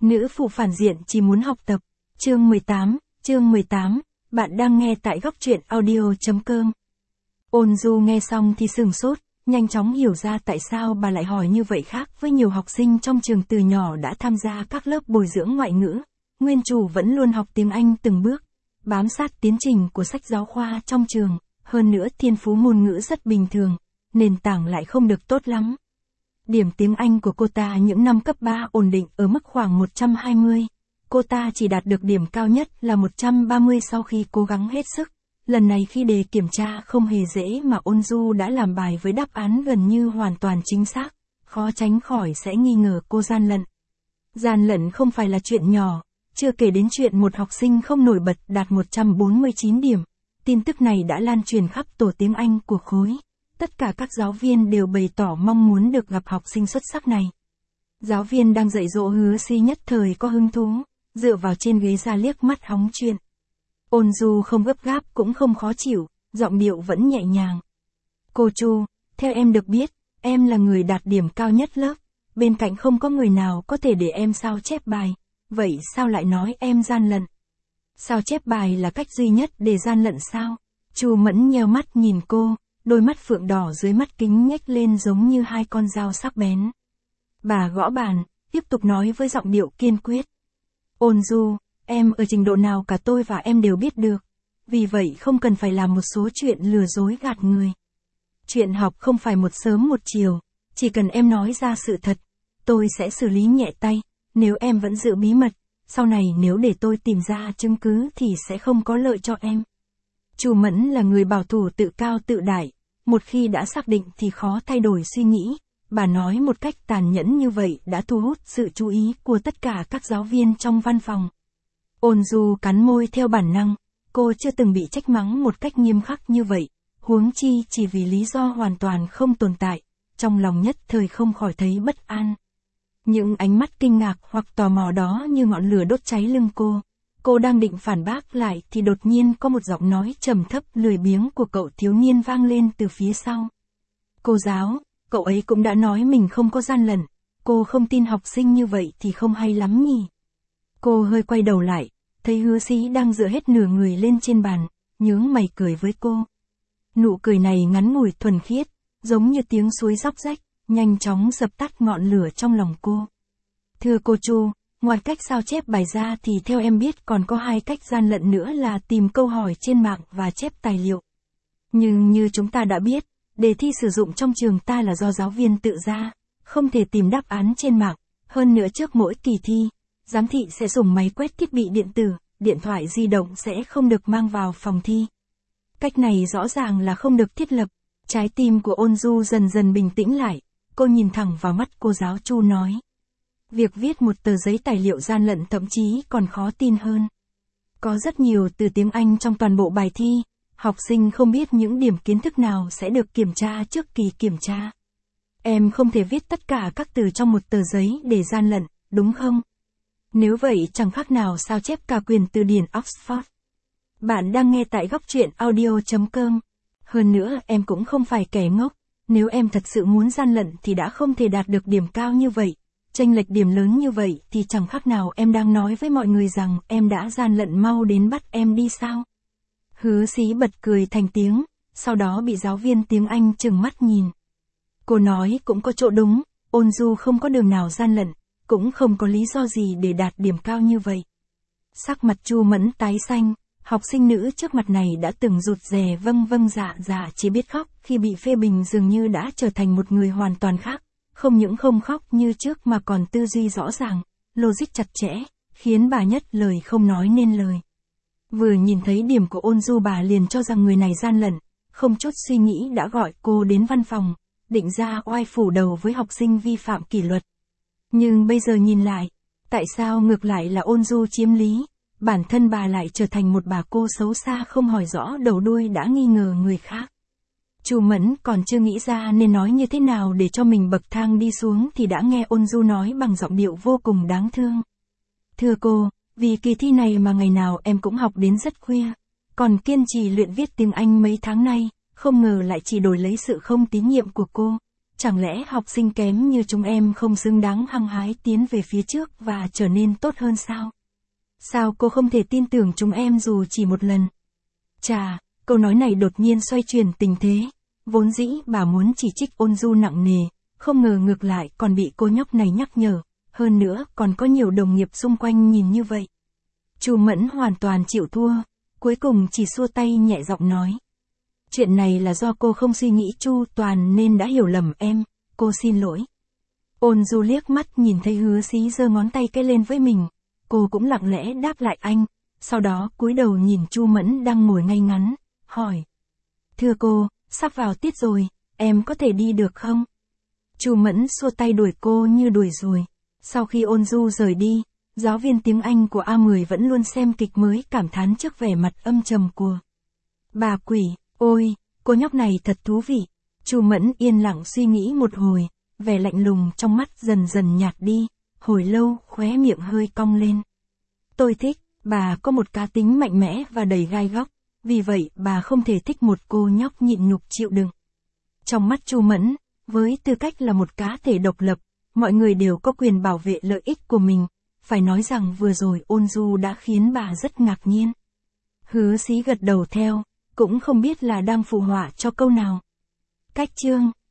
Nữ phụ phản diện chỉ muốn học tập. Chương 18, bạn đang nghe tại góc truyện audio.com. Ôn Du nghe xong thì sửng sốt, nhanh chóng hiểu ra tại sao bà lại hỏi như vậy, khác với nhiều học sinh trong trường từ nhỏ đã tham gia các lớp bồi dưỡng ngoại ngữ. Nguyên chủ vẫn luôn học tiếng Anh từng bước, bám sát tiến trình của sách giáo khoa trong trường, hơn nữa thiên phú ngôn ngữ rất bình thường, nền tảng lại không được tốt lắm. Điểm tiếng Anh của cô ta những năm cấp 3 ổn định ở mức khoảng 120. Cô ta chỉ đạt được điểm cao nhất là 130 sau khi cố gắng hết sức. Lần này khi đề kiểm tra không hề dễ mà Ôn Du đã làm bài với đáp án gần như hoàn toàn chính xác, khó tránh khỏi sẽ nghi ngờ cô gian lận. Gian lận không phải là chuyện nhỏ, chưa kể đến chuyện một học sinh không nổi bật đạt 149 điểm. Tin tức này đã lan truyền khắp tổ tiếng Anh của khối. Tất cả các giáo viên đều bày tỏ mong muốn được gặp học sinh xuất sắc này. Giáo viên đang dạy dỗ Hứa Si nhất thời có hứng thú, dựa vào trên ghế ra liếc mắt hóng chuyện. Ôn Du không gấp gáp cũng không khó chịu, giọng điệu vẫn nhẹ nhàng. Cô Chu, theo em được biết, em là người đạt điểm cao nhất lớp, bên cạnh không có người nào có thể để em sao chép bài, vậy sao lại nói em gian lận? Sao chép bài là cách duy nhất để gian lận sao? Chu Mẫn nheo mắt nhìn cô, đôi mắt phượng đỏ dưới mắt kính nhếch lên giống như hai con dao sắc bén. Bà gõ bàn, tiếp tục nói với giọng điệu kiên quyết. Ôn Du, em ở trình độ nào cả tôi và em đều biết được, vì vậy không cần phải làm một số chuyện lừa dối gạt người. Chuyện học không phải một sớm một chiều, chỉ cần em nói ra sự thật, tôi sẽ xử lý nhẹ tay, nếu em vẫn giữ bí mật, sau này nếu để tôi tìm ra chứng cứ thì sẽ không có lợi cho em. Chu Mẫn là người bảo thủ tự cao tự đại, một khi đã xác định thì khó thay đổi suy nghĩ. Bà nói một cách tàn nhẫn như vậy đã thu hút sự chú ý của tất cả các giáo viên trong văn phòng. Ôn Du cắn môi theo bản năng, cô chưa từng bị trách mắng một cách nghiêm khắc như vậy, huống chi chỉ vì lý do hoàn toàn không tồn tại, trong lòng nhất thời không khỏi thấy bất an. Những ánh mắt kinh ngạc hoặc tò mò đó như ngọn lửa đốt cháy lưng cô. Cô đang định phản bác lại thì đột nhiên có một giọng nói trầm thấp lười biếng của cậu thiếu niên vang lên từ phía sau. Cô giáo, cậu ấy cũng đã nói mình không có gian lận, cô không tin học sinh như vậy thì không hay lắm nhỉ. Cô hơi quay đầu lại, thấy Hứa Si đang dựa hết nửa người lên trên bàn, nhướng mày cười với cô. Nụ cười này ngắn ngủi thuần khiết, giống như tiếng suối róc rách, nhanh chóng dập tắt ngọn lửa trong lòng cô. Thưa cô Chu, ngoài cách sao chép bài ra thì theo em biết còn có hai cách gian lận nữa là tìm câu hỏi trên mạng và chép tài liệu. Nhưng như chúng ta đã biết, đề thi sử dụng trong trường ta là do giáo viên tự ra, không thể tìm đáp án trên mạng. Hơn nữa trước mỗi kỳ thi, giám thị sẽ dùng máy quét thiết bị điện tử, điện thoại di động sẽ không được mang vào phòng thi. Cách này rõ ràng là không được thiết lập. Trái tim của Ôn Du dần dần bình tĩnh lại, cô nhìn thẳng vào mắt cô giáo Chu nói. Việc viết một tờ giấy tài liệu gian lận thậm chí còn khó tin hơn. Có rất nhiều từ tiếng Anh trong toàn bộ bài thi, học sinh không biết những điểm kiến thức nào sẽ được kiểm tra trước kỳ kiểm tra. Em không thể viết tất cả các từ trong một tờ giấy để gian lận, đúng không? Nếu vậy chẳng khác nào sao chép cả quyền từ điển Oxford. Bạn đang nghe tại góc truyện audio.com. Hơn nữa em cũng không phải kẻ ngốc, nếu em thật sự muốn gian lận thì đã không thể đạt được điểm cao như vậy. Chênh lệch điểm lớn như vậy thì chẳng khác nào em đang nói với mọi người rằng em đã gian lận, mau đến bắt em đi sao. Hứa Si bật cười thành tiếng, sau đó bị giáo viên tiếng Anh trừng mắt nhìn. Cô nói cũng có chỗ đúng, Ôn Du không có đường nào gian lận, cũng không có lý do gì để đạt điểm cao như vậy. Sắc mặt Chu Mẫn tái xanh, học sinh nữ trước mặt này đã từng rụt rè vâng dạ chỉ biết khóc khi bị phê bình, dường như đã trở thành một người hoàn toàn khác. Không những không khóc như trước mà còn tư duy rõ ràng, logic chặt chẽ, khiến bà nhất lời không nói nên lời. Vừa nhìn thấy điểm của Ôn Du bà liền cho rằng người này gian lận, không chút suy nghĩ đã gọi cô đến văn phòng, định ra oai phủ đầu với học sinh vi phạm kỷ luật. Nhưng bây giờ nhìn lại, tại sao ngược lại là Ôn Du chiếm lý, bản thân bà lại trở thành một bà cô xấu xa không hỏi rõ đầu đuôi đã nghi ngờ người khác. Chu Mẫn còn chưa nghĩ ra nên nói như thế nào để cho mình bậc thang đi xuống thì đã nghe Ôn Du nói bằng giọng điệu vô cùng đáng thương. Thưa cô, vì kỳ thi này mà ngày nào em cũng học đến rất khuya, còn kiên trì luyện viết tiếng Anh mấy tháng nay, không ngờ lại chỉ đổi lấy sự không tín nhiệm của cô. Chẳng lẽ học sinh kém như chúng em không xứng đáng hăng hái tiến về phía trước và trở nên tốt hơn sao? Sao cô không thể tin tưởng chúng em dù chỉ một lần? Chà, câu nói này đột nhiên xoay chuyển tình thế. Vốn dĩ bà muốn chỉ trích Ôn Du nặng nề, không ngờ ngược lại còn bị cô nhóc này nhắc nhở, hơn nữa còn có nhiều đồng nghiệp xung quanh nhìn như vậy. Chu Mẫn hoàn toàn chịu thua, cuối cùng chỉ xua tay nhẹ giọng nói. Chuyện này là do cô không suy nghĩ chu toàn nên đã hiểu lầm em, cô xin lỗi. Ôn Du liếc mắt nhìn thấy Hứa Xí giơ ngón tay cái lên với mình, cô cũng lặng lẽ đáp lại anh, sau đó cúi đầu nhìn Chu Mẫn đang ngồi ngay ngắn, hỏi. Thưa cô, sắp vào tiết rồi, em có thể đi được không? Chu Mẫn xua tay đuổi cô như đuổi ruồi. Sau khi Ôn Du rời đi, giáo viên tiếng Anh của A10 vẫn luôn xem kịch mới cảm thán trước vẻ mặt âm trầm của bà quỷ. Ôi, cô nhóc này thật thú vị. Chu Mẫn yên lặng suy nghĩ một hồi, vẻ lạnh lùng trong mắt dần dần nhạt đi, hồi lâu khóe miệng hơi cong lên. Tôi thích, bà có một cá tính mạnh mẽ và đầy gai góc, vì vậy bà không thể thích một cô nhóc nhịn nhục chịu đựng. Trong mắt Chu Mẫn, với tư cách là một cá thể độc lập, mọi người đều có quyền bảo vệ lợi ích của mình, phải nói rằng vừa rồi Ôn Du đã khiến bà rất ngạc nhiên. Hứa Xí gật đầu theo, cũng không biết là đang phụ họa cho câu nào. Cách chương